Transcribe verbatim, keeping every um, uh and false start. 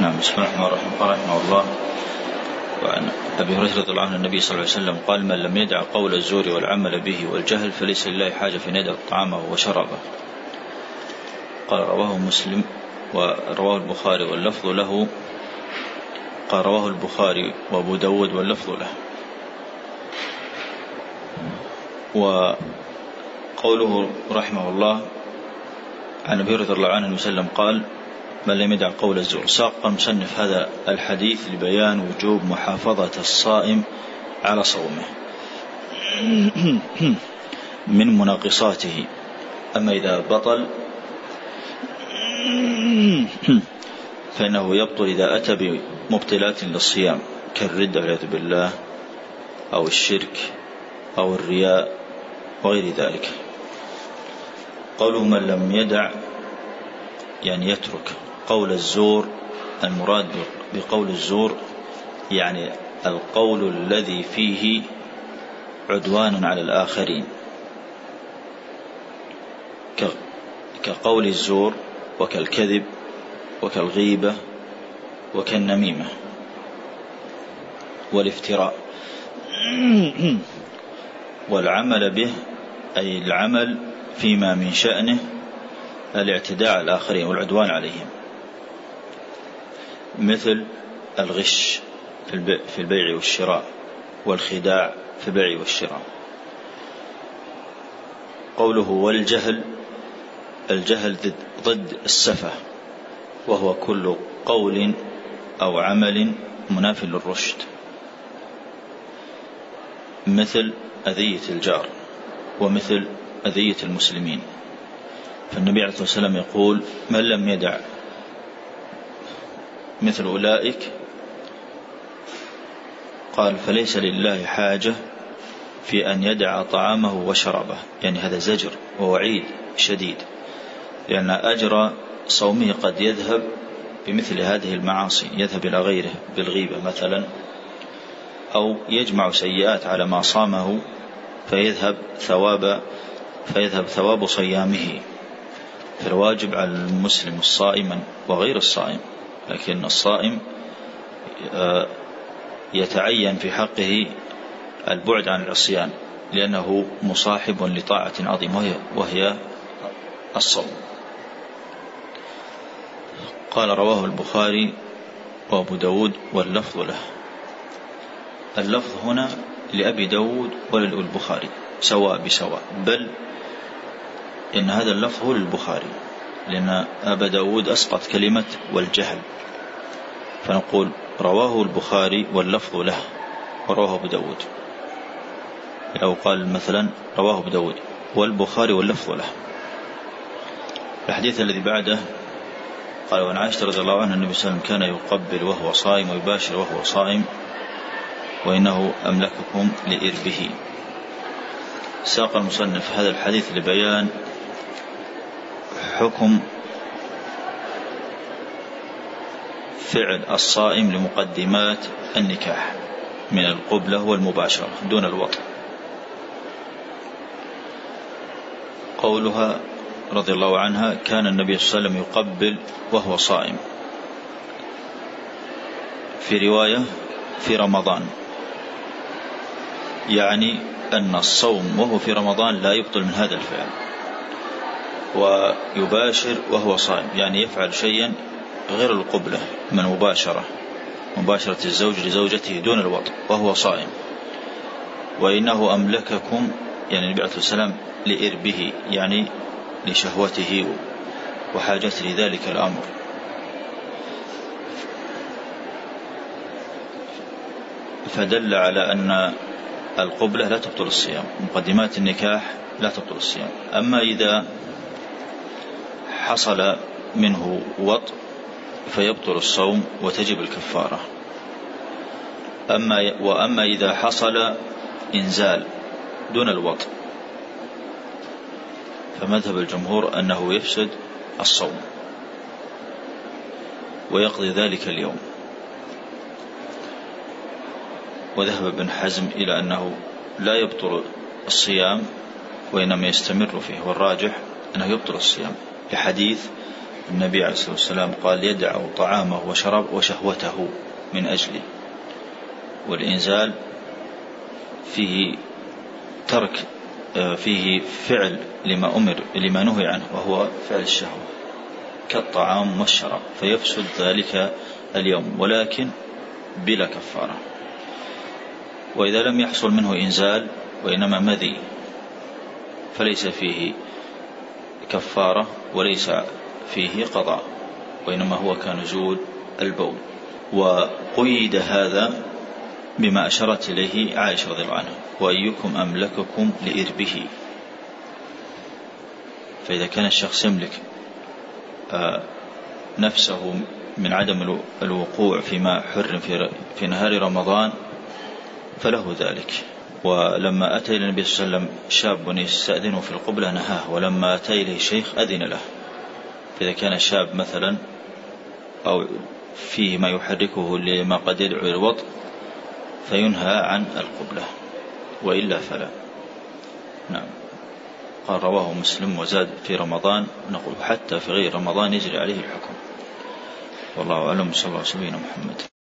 نعم. بسم الله الرحمن الرحيم. قال رحمه الله: وعن أبي هريرة رضي الله عنه النبي صلى الله عليه وسلم قال: من لم يدع قول الزور والعمل به والجهل فليس لله حاجة في أن يدع طعامه وشرابه. قال: رواه مسلم ورواه البخاري واللفظ له. قال: رواه البخاري وأبو داود واللفظ له. وقوله رحمه الله عن أبي هريرة رضي الله عنه وسلم قال: من لم يدع قول الزور. ساق المصنف هذا الحديث لبيان وجوب محافظة الصائم على صومه من مناقصاته. أما إذا بطل فإنه يبطل إذا أتى بمبطلات للصيام كالردة والعياذ بالله أو الشرك أو الرياء وغير ذلك. قوله من لم يدع يعني يترك قول الزور. المراد بقول الزور يعني القول الذي فيه عدوان على الآخرين كقول الزور وكالكذب وكالغيبة وكالنميمة والافتراء. والعمل به أي العمل فيما من شأنه الاعتداء على الآخرين والعدوان عليهم، مثل الغش في البيع والشراء والخداع في البيع والشراء. قوله والجهل، الجهل ضد السفه، وهو كل قول أو عمل مناف للرشد، مثل أذية الجار ومثل أذية المسلمين. فالنبي عليه الصلاة والسلام يقول: من لم يدع مثل أولئك قال فليس لله حاجة في أن يدع طعامه وشرابه. يعني هذا زجر ووعيد شديد، لأن أجر صومه قد يذهب بمثل هذه المعاصي، يذهب إلى غيره بالغيبة مثلا، أو يجمع سيئات على ما صامه فيذهب ثواب فيذهب ثواب صيامه. فالواجب على المسلم الصائم وغير الصائم، لكن الصائم يتعين في حقه البعد عن العصيان لأنه مصاحب لطاعة عظيمة وهي الصوم. قال: رواه البخاري وأبو داود واللفظ له. اللفظ هنا لأبي داود وللبخاري سواء بسواء، بل إن هذا اللفظ هو للبخاري، لأن أبا داود أسقط كلمة والجهل، فنقول رواه البخاري واللفظ له ورواه أبو داود. لو قال مثلا رواه أبو داود والبخاري واللفظ له. الحديث الذي بعده قال: وعن عائشة رضي الله عنها النبي صلى الله عليه وسلم كان يقبل وهو صائم ويباشر وهو صائم وإنه أملككم لإربه. ساق المصنف هذا الحديث لبيان حكم فعل الصائم لمقدمات النكاح من القبلة والمباشرة دون الوطء. قولها رضي الله عنها: كان النبي صلى الله عليه وسلم يقبل وهو صائم، في رواية في رمضان، يعني أن الصوم وهو في رمضان لا يبطل من هذا الفعل. ويباشر وهو صائم يعني يفعل شيئا غير القبلة من مباشرة مباشرة الزوج لزوجته دون الوطء وهو صائم. وإنه أملككم يعني النبي عليه الصلاة والسلام لإربه يعني لشهوته وحاجته لذلك الأمر. فدل على أن القبلة لا تبطل الصيام، مقدمات النكاح لا تبطل الصيام. أما إذا حصل منه وطء فيبطل الصوم وتجب الكفارة. أما وأما إذا حصل إنزال دون الوطء فمذهب الجمهور أنه يفسد الصوم ويقضي ذلك اليوم. وذهب ابن حزم إلى أنه لا يبطل الصيام وإنما يستمر فيه، والراجح أنه يبطل الصيام لحديث النبي عليه الصلاة والسلام قال يدع طعامه وشرب وشهوته من أجلي. والإنزال فيه ترك فيه فعل لما أمر لما نهي عنه وهو فعل الشهوة كالطعام والشراب، فيفسد ذلك اليوم ولكن بلا كفارة. وإذا لم يحصل منه إنزال وإنما مذي فليس فيه كفارة وليس فيه قضاء، وإنما هو كنزول البول. وقيد هذا بما أشرت إليه عائشة رضي الله عنها: وأيكم أملككم لإربه. فإذا كان الشخص يملك نفسه من عدم الوقوع فيما حرم في نهار رمضان فله ذلك. ولما أتى إلى النبي صلى الله عليه وسلم شاب يستأذنه في القبلة نهاه، ولما أتى إليه شيخ أذن له. فإذا كان شاب مثلا أو فيه ما يحركه لما قد يدعو إلى الوطء فينهى عن القبلة، وإلا فلا. نعم. قال رواه مسلم وزاد في رمضان، نقول حتى في غير رمضان يجري عليه الحكم. والله أعلم. صلى الله عليه وسلم محمد.